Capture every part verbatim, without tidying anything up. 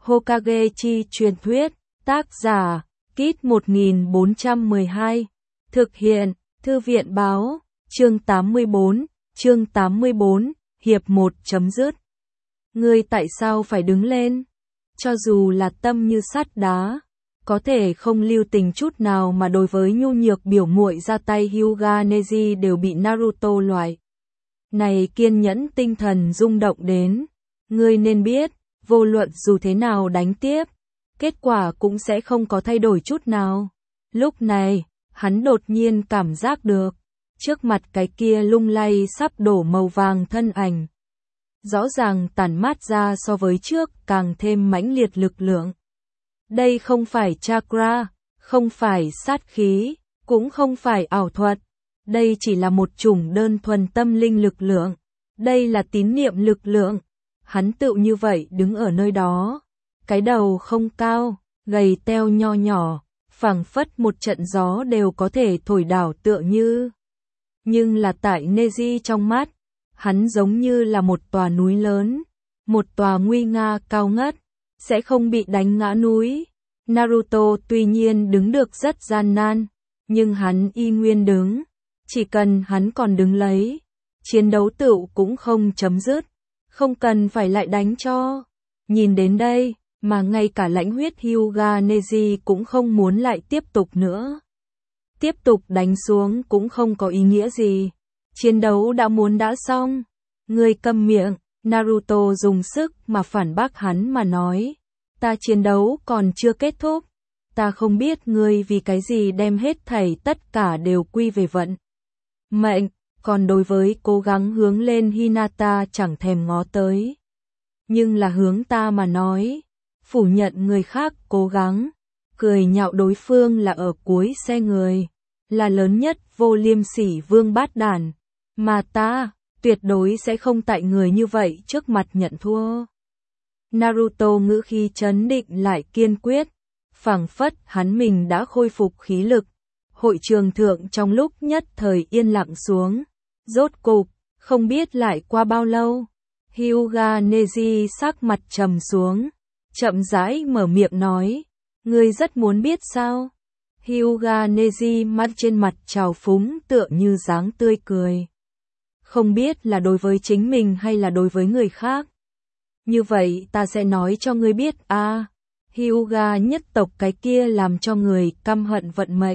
Hokage chi truyền thuyết, tác giả, Kit một nghìn bốn trăm mười hai, thực hiện, Thư viện báo, chương tám mươi bốn, chương tám mươi bốn, hiệp một chấm dứt. Ngươi tại sao phải đứng lên? Cho dù là tâm như sắt đá, có thể không lưu tình chút nào mà đối với nhu nhược biểu muội ra tay Hyuga Neji đều bị Naruto loại này kiên nhẫn tinh thần rung động đến. Ngươi nên biết, vô luận dù thế nào đánh tiếp, kết quả cũng sẽ không có thay đổi chút nào. Lúc này, hắn đột nhiên cảm giác được, trước mặt cái kia lung lay sắp đổ màu vàng thân ảnh, rõ ràng tản mát ra so với trước càng thêm mãnh liệt lực lượng. Đây không phải chakra, không phải sát khí, cũng không phải ảo thuật. Đây chỉ là một chủng đơn thuần tâm linh lực lượng. Đây là tín niệm lực lượng. Hắn tựu như vậy đứng ở nơi đó. Cái đầu không cao, gầy teo nho nhỏ, phảng phất một trận gió đều có thể thổi đảo tựa như. Nhưng là tại Neji trong mắt, hắn giống như là một tòa núi lớn, một tòa nguy nga cao ngất, sẽ không bị đánh ngã núi. Naruto tuy nhiên đứng được rất gian nan, nhưng hắn y nguyên đứng. Chỉ cần hắn còn đứng lấy, chiến đấu tựu cũng không chấm dứt, không cần phải lại đánh cho. Nhìn đến đây, mà ngay cả lãnh huyết Hyuga Neji cũng không muốn lại tiếp tục nữa. Tiếp tục đánh xuống cũng không có ý nghĩa gì. Chiến đấu đã muốn đã xong. Ngươi câm miệng, Naruto dùng sức mà phản bác hắn mà nói. Ta chiến đấu còn chưa kết thúc. Ta không biết ngươi vì cái gì đem hết thảy tất cả đều quy về vận mệnh, còn đối với cố gắng hướng lên Hinata chẳng thèm ngó tới. Nhưng là hướng ta mà nói, phủ nhận người khác cố gắng, cười nhạo đối phương là ở cuối xe người, là lớn nhất vô liêm sỉ vương bát đản, mà ta, tuyệt đối sẽ không tại người như vậy trước mặt nhận thua. Naruto ngữ khí trấn định lại kiên quyết, phảng phất hắn mình đã khôi phục khí lực. Hội trường thượng trong lúc nhất thời yên lặng xuống. Rốt cục, không biết lại qua bao lâu, Hyuga Neji sắc mặt trầm xuống, chậm rãi mở miệng nói, ngươi rất muốn biết sao? Hyuga Neji mắt trên mặt trào phúng tựa như dáng tươi cười. Không biết là đối với chính mình hay là đối với người khác. Như vậy ta sẽ nói cho ngươi biết a. À, Hyuga nhất tộc cái kia làm cho người căm hận vận mệnh.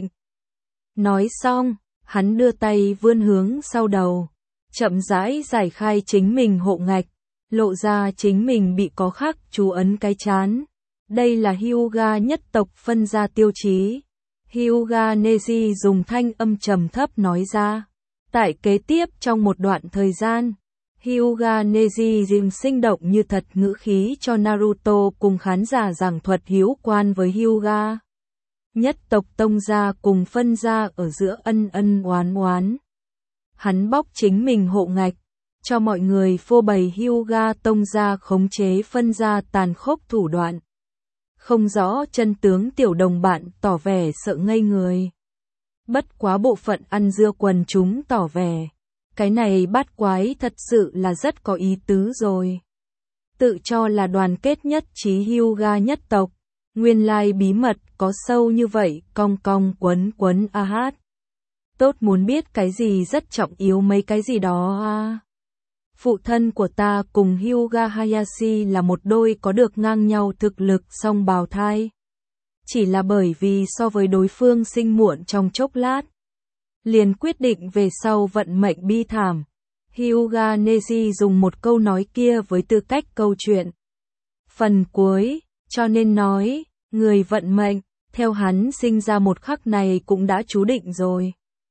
Nói xong, hắn đưa tay vươn hướng sau đầu, chậm rãi giải khai chính mình hộ ngạch, lộ ra chính mình bị có khắc chú ấn cái chán. Đây là Hyuga nhất tộc phân ra tiêu chí. Hyuga Neji dùng thanh âm trầm thấp nói ra. Tại kế tiếp trong một đoạn thời gian, Hyuga Neji dùng sinh động như thật ngữ khí cho Naruto cùng khán giả giảng thuật hiếu quan với Hyuga nhất tộc tông gia cùng phân gia ở giữa ân ân oán oán. Hắn bóc chính mình hộ ngạch, cho mọi người phô bày Hyuga tông gia khống chế phân gia tàn khốc thủ đoạn. Không rõ chân tướng tiểu đồng bạn tỏ vẻ sợ ngây người. Bất quá bộ phận ăn dưa quần chúng tỏ vẻ, cái này bát quái thật sự là rất có ý tứ rồi. Tự cho là đoàn kết nhất trí Hyuga nhất tộc. Nguyên lai bí mật có sâu như vậy, cong cong quấn quấn a hát. Tốt muốn biết cái gì rất trọng yếu mấy cái gì đó à. Phụ thân của ta cùng Hyuga Hayashi là một đôi có được ngang nhau thực lực song bào thai. Chỉ là bởi vì so với đối phương sinh muộn trong chốc lát, liền quyết định về sau vận mệnh bi thảm. Hyuga Neji dùng một câu nói kia với tư cách câu chuyện. Phần cuối, cho nên nói, người vận mệnh, theo hắn sinh ra một khắc này cũng đã chú định rồi.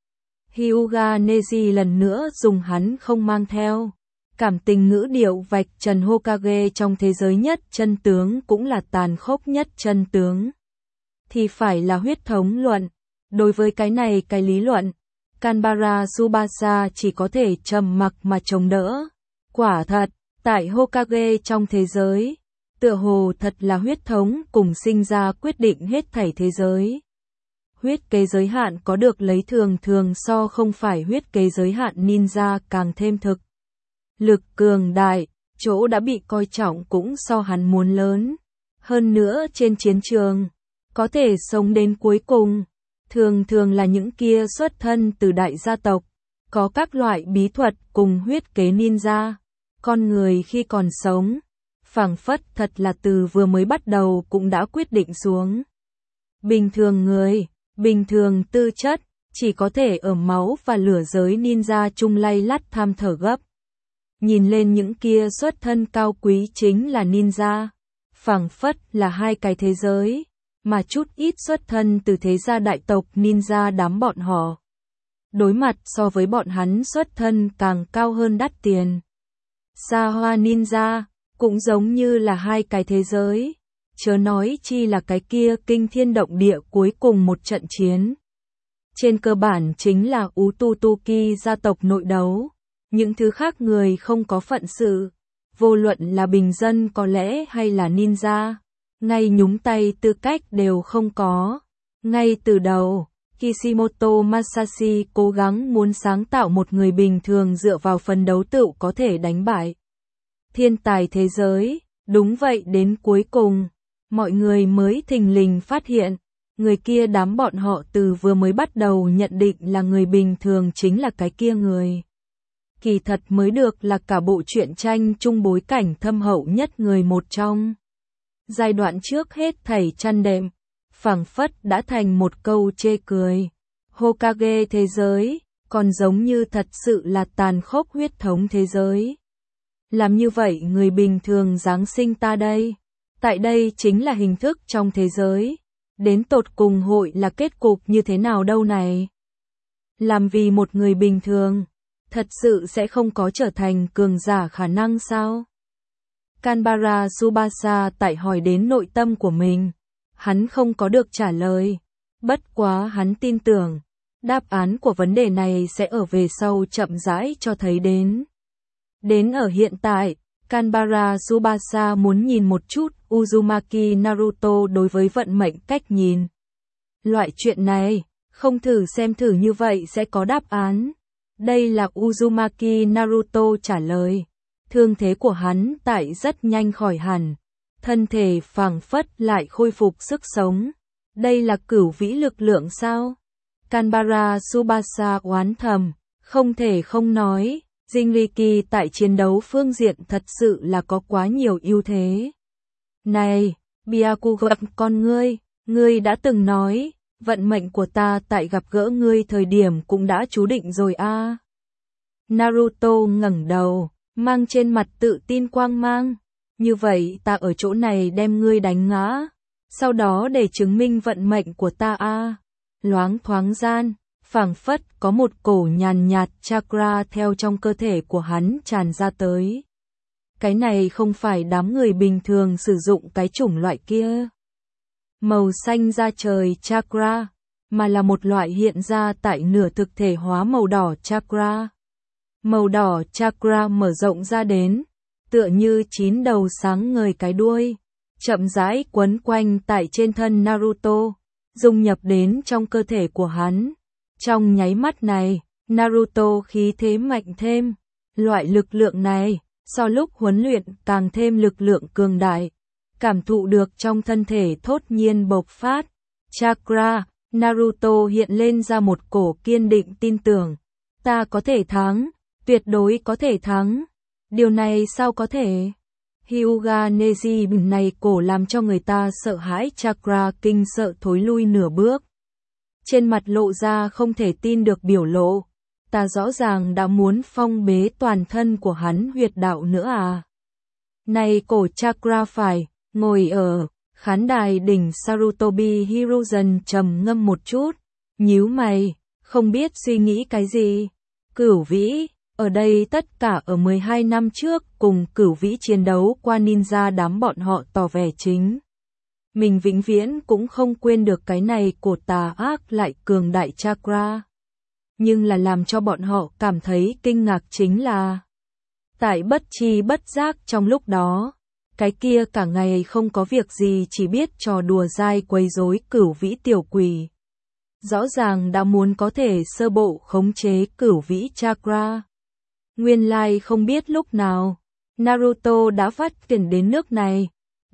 Hyuga Neji lần nữa dùng hắn không mang theo. Cảm tình ngữ điệu vạch trần Hokage trong thế giới nhất chân tướng cũng là tàn khốc nhất chân tướng. Thì phải là huyết thống luận. Đối với cái này cái lý luận, Kanbara Tsubasa chỉ có thể trầm mặc mà chống đỡ. Quả thật, tại Hokage trong thế giới, tựa hồ thật là huyết thống cùng sinh ra quyết định hết thảy thế giới. Huyết kế giới hạn có được lấy thường thường so không phải huyết kế giới hạn ninja càng thêm thực. Lực cường đại, chỗ đã bị coi trọng cũng so hắn muốn lớn. Hơn nữa trên chiến trường, có thể sống đến cuối cùng, thường thường là những kia xuất thân từ đại gia tộc, có các loại bí thuật cùng huyết kế ninja. Con người khi còn sống, phảng phất thật là từ vừa mới bắt đầu cũng đã quyết định xuống. Bình thường người, bình thường tư chất, chỉ có thể ở máu và lửa giới ninja chung lay lắt tham thở gấp. Nhìn lên những kia xuất thân cao quý chính là ninja, phảng phất là hai cái thế giới, mà chút ít xuất thân từ thế gia đại tộc ninja đám bọn họ. Đối mặt so với bọn hắn xuất thân càng cao hơn đắt tiền. Xa hoa ninja, cũng giống như là hai cái thế giới, chớ nói chi là cái kia kinh thiên động địa cuối cùng một trận chiến. Trên cơ bản chính là Ututuki gia tộc nội đấu, những thứ khác người không có phận sự, vô luận là bình dân có lẽ hay là ninja, ngay nhúng tay tư cách đều không có. Ngay từ đầu, Kishimoto Masashi cố gắng muốn sáng tạo một người bình thường dựa vào phân đấu tựu có thể đánh bại thiên tài thế giới, đúng vậy đến cuối cùng, mọi người mới thình lình phát hiện, người kia đám bọn họ từ vừa mới bắt đầu nhận định là người bình thường chính là cái kia người. Kỳ thật mới được là cả bộ truyện tranh chung bối cảnh thâm hậu nhất người một trong. Giai đoạn trước hết thảy chăn đệm, phảng phất đã thành một câu chê cười. Hokage thế giới, còn giống như thật sự là tàn khốc huyết thống thế giới. Làm như vậy người bình thường giáng sinh ta đây. Tại đây chính là hình thức trong thế giới. Đến tột cùng hội là kết cục như thế nào đâu này? Làm vì một người bình thường, thật sự sẽ không có trở thành cường giả khả năng sao? Kanbara Tsubasa tại hỏi đến nội tâm của mình. Hắn không có được trả lời. Bất quá hắn tin tưởng, đáp án của vấn đề này sẽ ở về sau chậm rãi cho thấy đến. Đến ở hiện tại, Kanbara Tsubasa muốn nhìn một chút Uzumaki Naruto đối với vận mệnh cách nhìn. Loại chuyện này, không thử xem thử như vậy sẽ có đáp án. Đây là Uzumaki Naruto trả lời. Thương thế của hắn tại rất nhanh khỏi hẳn. Thân thể phảng phất lại khôi phục sức sống. Đây là cửu vĩ lực lượng sao? Kanbara Tsubasa oán thầm, không thể không nói, Jinriki tại chiến đấu phương diện thật sự là có quá nhiều ưu thế. Này, Byakugan con ngươi, ngươi đã từng nói, vận mệnh của ta tại gặp gỡ ngươi thời điểm cũng đã chú định rồi a. À. Naruto ngẩng đầu, mang trên mặt tự tin quang mang. Như vậy ta ở chỗ này đem ngươi đánh ngã, sau đó để chứng minh vận mệnh của ta a. À. Loáng thoáng gian, phảng phất có một cổ nhàn nhạt chakra theo trong cơ thể của hắn tràn ra tới. Cái này không phải đám người bình thường sử dụng cái chủng loại kia. Màu xanh da trời chakra, mà là một loại hiện ra tại nửa thực thể hóa màu đỏ chakra. Màu đỏ chakra mở rộng ra đến, tựa như chín đầu sáng ngời cái đuôi, chậm rãi quấn quanh tại trên thân Naruto, dung nhập đến trong cơ thể của hắn. Trong nháy mắt này, Naruto khí thế mạnh thêm, loại lực lượng này, so lúc huấn luyện càng thêm lực lượng cường đại, cảm thụ được trong thân thể thốt nhiên bộc phát. Chakra, Naruto hiện lên ra một cổ kiên định tin tưởng, ta có thể thắng, tuyệt đối có thể thắng. Điều này sao có thể? Hyuga Neji này cổ làm cho người ta sợ hãi chakra kinh sợ thối lui nửa bước. Trên mặt lộ ra không thể tin được biểu lộ. Ta rõ ràng đã muốn phong bế toàn thân của hắn huyệt đạo nữa à. Này cổ chakra phải, ngồi ở khán đài đỉnh Sarutobi Hiruzen trầm ngâm một chút. Nhíu mày, không biết suy nghĩ cái gì. Cửu vĩ. Ở đây tất cả ở mười hai năm trước cùng cửu vĩ chiến đấu qua ninja đám bọn họ tỏ vẻ chính. Mình vĩnh viễn cũng không quên được cái này của tà ác lại cường đại chakra. Nhưng là làm cho bọn họ cảm thấy kinh ngạc chính là tại bất chi bất giác trong lúc đó, cái kia cả ngày không có việc gì chỉ biết trò đùa dai quấy rối cửu vĩ tiểu quỷ. Rõ ràng đã muốn có thể sơ bộ khống chế cửu vĩ chakra. Nguyên lai không biết lúc nào, Naruto đã phát triển đến nước này.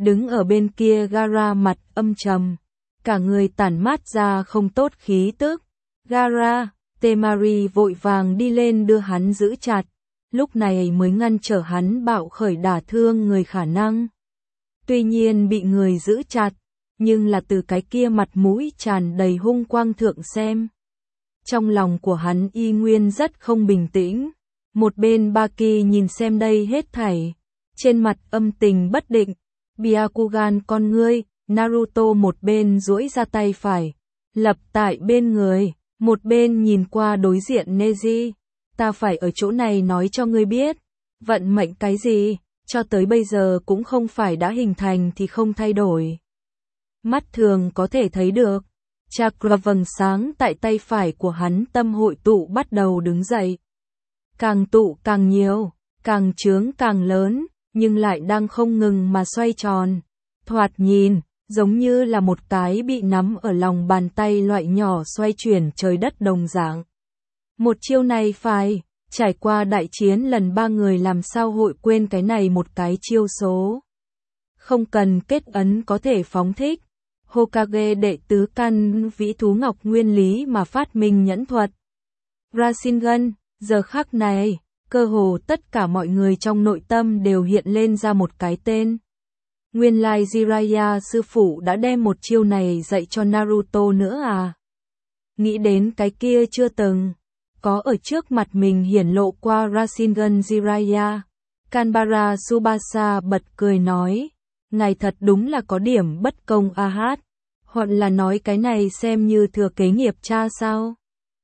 đứng ở bên kia Gaara mặt âm trầm, cả người tản mát ra không tốt khí tức. Gaara, Temari vội vàng đi lên đưa hắn giữ chặt, lúc này mới ngăn trở hắn bạo khởi đả thương người khả năng. Tuy nhiên bị người giữ chặt, nhưng là từ cái kia mặt mũi tràn đầy hung quang thượng xem. Trong lòng của hắn y nguyên rất không bình tĩnh, một bên Baki nhìn xem đây hết thảy, trên mặt âm tình bất định, Byakugan con ngươi, Naruto một bên duỗi ra tay phải, lập tại bên người, một bên nhìn qua đối diện Neji, ta phải ở chỗ này nói cho ngươi biết, vận mệnh cái gì, cho tới bây giờ cũng không phải đã hình thành thì không thay đổi. Mắt thường có thể thấy được, chakra vầng sáng tại tay phải của hắn tâm hội tụ bắt đầu đứng dậy. Càng tụ càng nhiều, càng chướng càng lớn, nhưng lại đang không ngừng mà xoay tròn. Thoạt nhìn, giống như là một cái bị nắm ở lòng bàn tay loại nhỏ xoay chuyển trời đất đồng dạng. Một chiêu này phải, trải qua đại chiến lần ba người làm sao hội quên cái này một cái chiêu số. Không cần kết ấn có thể phóng thích. Hokage đệ tứ căn vĩ thú ngọc nguyên lý mà phát minh nhẫn thuật. Rasengan, giờ khắc này, cơ hồ tất cả mọi người trong nội tâm đều hiện lên ra một cái tên. Nguyên lai Jiraiya sư phụ đã đem một chiêu này dạy cho Naruto nữa à? Nghĩ đến cái kia chưa từng có ở trước mặt mình hiển lộ qua Rasengan Jiraiya. Kanbara Tsubasa bật cười nói, ngài thật đúng là có điểm bất công a hát, hoặc là nói cái này xem như thừa kế nghiệp cha sao?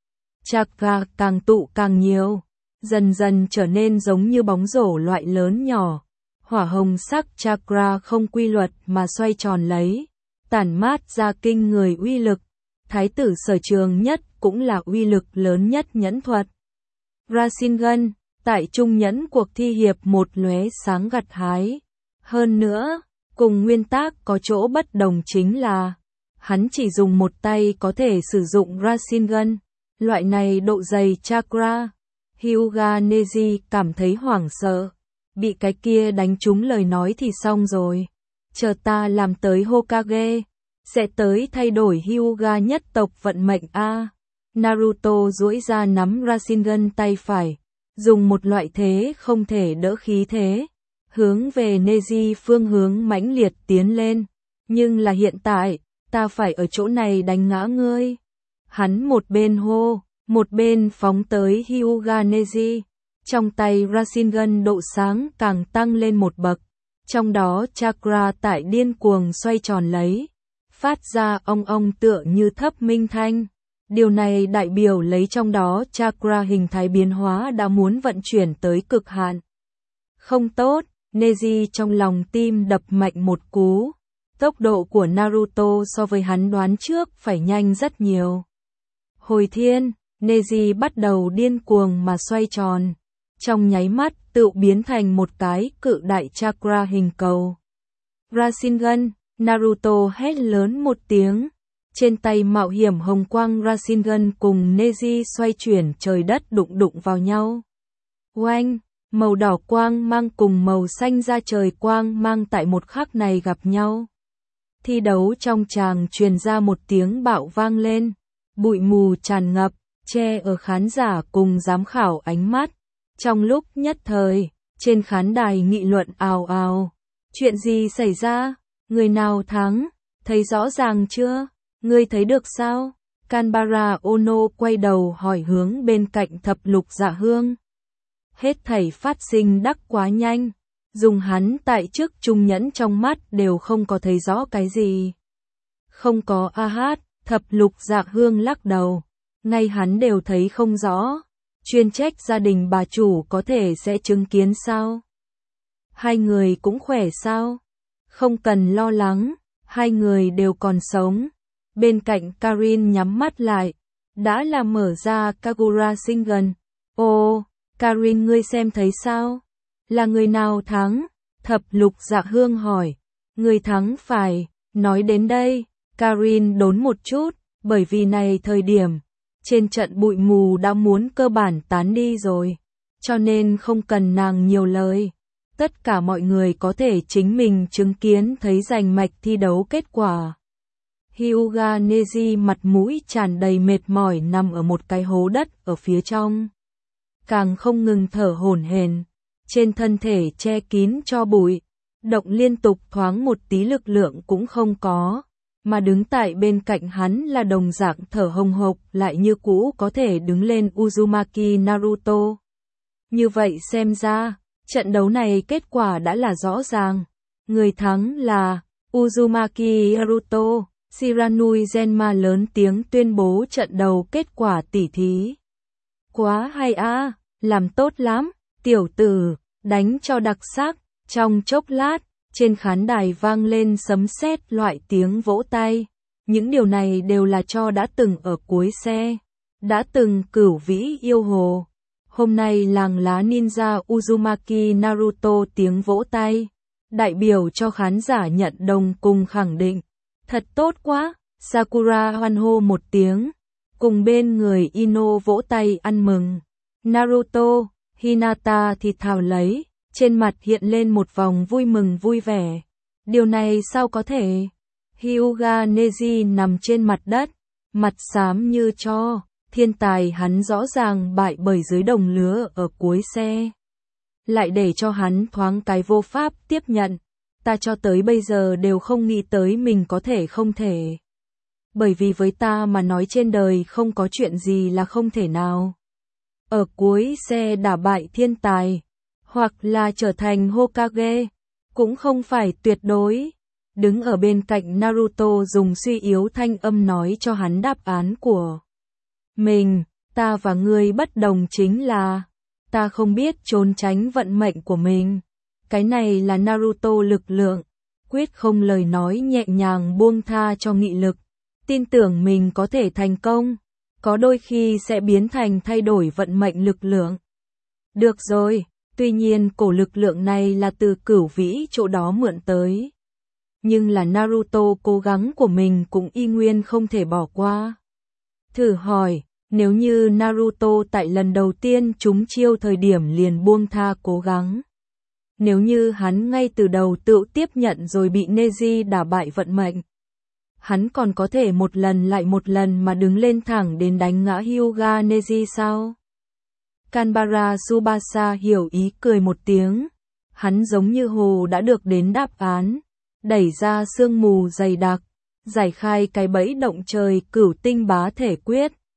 Chakra càng tụ càng nhiều, dần dần trở nên giống như bóng rổ loại lớn nhỏ. Hỏa hồng sắc chakra không quy luật mà xoay tròn lấy, tản mát ra kinh người uy lực. Thái tử sở trường nhất cũng là uy lực lớn nhất nhẫn thuật. Rasengan, tại trung nhẫn cuộc thi hiệp một lóe sáng gặt hái. Hơn nữa, cùng nguyên tắc có chỗ bất đồng chính là, hắn chỉ dùng một tay có thể sử dụng Rasengan, loại này độ dày chakra. Hyuga Neji cảm thấy hoảng sợ, bị cái kia đánh trúng lời nói thì xong rồi. Chờ ta làm tới Hokage, sẽ tới thay đổi Hyuga nhất tộc vận mệnh a. Naruto duỗi ra nắm Rasengan tay phải, dùng một loại thế không thể đỡ khí thế, hướng về Neji phương hướng mãnh liệt tiến lên. Nhưng là hiện tại, ta phải ở chỗ này đánh ngã ngươi. Hắn một bên hô, một bên phóng tới Hyuga Neji. Trong tay Rasengan độ sáng càng tăng lên một bậc, trong đó chakra tại điên cuồng xoay tròn lấy, phát ra ong ong tựa như thấp minh thanh. Điều này đại biểu lấy trong đó chakra hình thái biến hóa đã muốn vận chuyển tới cực hạn. Không tốt, Neji trong lòng tim đập mạnh một cú. Tốc độ của Naruto so với hắn đoán trước phải nhanh rất nhiều. Hồi thiên, Neji bắt đầu điên cuồng mà xoay tròn. Trong nháy mắt tự biến thành một cái cự đại chakra hình cầu. Rasengan, Naruto hét lớn một tiếng. Trên tay mạo hiểm hồng quang Rasengan cùng Neji xoay chuyển trời đất đụng đụng vào nhau. Oanh, màu đỏ quang mang cùng màu xanh ra trời quang mang tại một khắc này gặp nhau. Thi đấu trong tràng truyền ra một tiếng bạo vang lên. Bụi mù tràn ngập, che ở khán giả cùng giám khảo ánh mắt. Trong lúc nhất thời, trên khán đài nghị luận ào ào. Chuyện gì xảy ra? Người nào thắng? Thấy rõ ràng chưa? Ngươi thấy được sao? Kanbara Ono quay đầu hỏi hướng bên cạnh thập lục dạ hương. Hết thảy phát sinh đắc quá nhanh. Dùng hắn tại trước trung nhẫn trong mắt đều không có thấy rõ cái gì. Không có a hát, thập lục dạ hương lắc đầu. Ngay hắn đều thấy không rõ. Chuyên trách gia đình bà chủ có thể sẽ chứng kiến sao? Hai người cũng khỏe sao? Không cần lo lắng, hai người đều còn sống. Bên cạnh Karin nhắm mắt lại, đã là mở ra Kagura Rasengan. Ồ, Karin ngươi xem thấy sao? Là người nào thắng? Thập lục dạ hương hỏi. Người thắng phải, nói đến đây, Karin đốn một chút, bởi vì này thời điểm, trên trận bụi mù đã muốn cơ bản tán đi rồi, cho nên không cần nàng nhiều lời. Tất cả mọi người có thể chính mình chứng kiến thấy rành mạch thi đấu kết quả. Hyuga Neji mặt mũi tràn đầy mệt mỏi nằm ở một cái hố đất ở phía trong. Càng không ngừng thở hổn hển, trên thân thể che kín cho bụi, động liên tục thoáng một tí lực lượng cũng không có, mà đứng tại bên cạnh hắn là đồng dạng thở hồng hộc lại như cũ có thể đứng lên Uzumaki Naruto. Như vậy xem ra, trận đấu này kết quả đã là rõ ràng, người thắng là Uzumaki Naruto. Shiranui Genma lớn tiếng tuyên bố trận đấu kết quả tỉ thí. Quá hay a, làm tốt lắm, tiểu tử, đánh cho đặc sắc. Trong chốc lát, trên khán đài vang lên sấm sét loại tiếng vỗ tay. Những điều này đều là cho đã từng ở cuối xe, đã từng cửu vĩ yêu hồ. Hôm nay làng lá ninja Uzumaki Naruto tiếng vỗ tay, đại biểu cho khán giả nhận đồng cùng khẳng định. Thật tốt quá, Sakura hoan hô một tiếng, cùng bên người Ino vỗ tay ăn mừng. Naruto, Hinata thì thào lấy, trên mặt hiện lên một vòng vui mừng vui vẻ. Điều này sao có thể? Hyuga Neji nằm trên mặt đất, mặt xám như tro, thiên tài hắn rõ ràng bại bởi dưới đồng lứa ở cuối xe. Lại để cho hắn thoáng cái vô pháp tiếp nhận. Ta cho tới bây giờ đều không nghĩ tới mình có thể không thể. Bởi vì với ta mà nói trên đời không có chuyện gì là không thể nào. Ở cuối xe đả bại thiên tài, hoặc là trở thành Hokage, cũng không phải tuyệt đối. Đứng ở bên cạnh Naruto dùng suy yếu thanh âm nói cho hắn đáp án của mình. Ta và ngươi bất đồng chính là, ta không biết trốn tránh vận mệnh của mình. Cái này là Naruto lực lượng, quyết không lời nói nhẹ nhàng buông tha cho nghị lực, tin tưởng mình có thể thành công, có đôi khi sẽ biến thành thay đổi vận mệnh lực lượng. Được rồi, tuy nhiên cổ lực lượng này là từ cửu vĩ chỗ đó mượn tới. Nhưng là Naruto cố gắng của mình cũng y nguyên không thể bỏ qua. Thử hỏi, nếu như Naruto tại lần đầu tiên trúng chiêu thời điểm liền buông tha cố gắng. Nếu như hắn ngay từ đầu tự tiếp nhận rồi bị Neji đả bại vận mệnh, hắn còn có thể một lần lại một lần mà đứng lên thẳng đến đánh ngã Hyuga Neji sao? Kanbara Tsubasa hiểu ý cười một tiếng, hắn giống như hồ đã được đến đáp án, đẩy ra sương mù dày đặc, giải khai cái bẫy động trời cửu tinh bá thể quyết,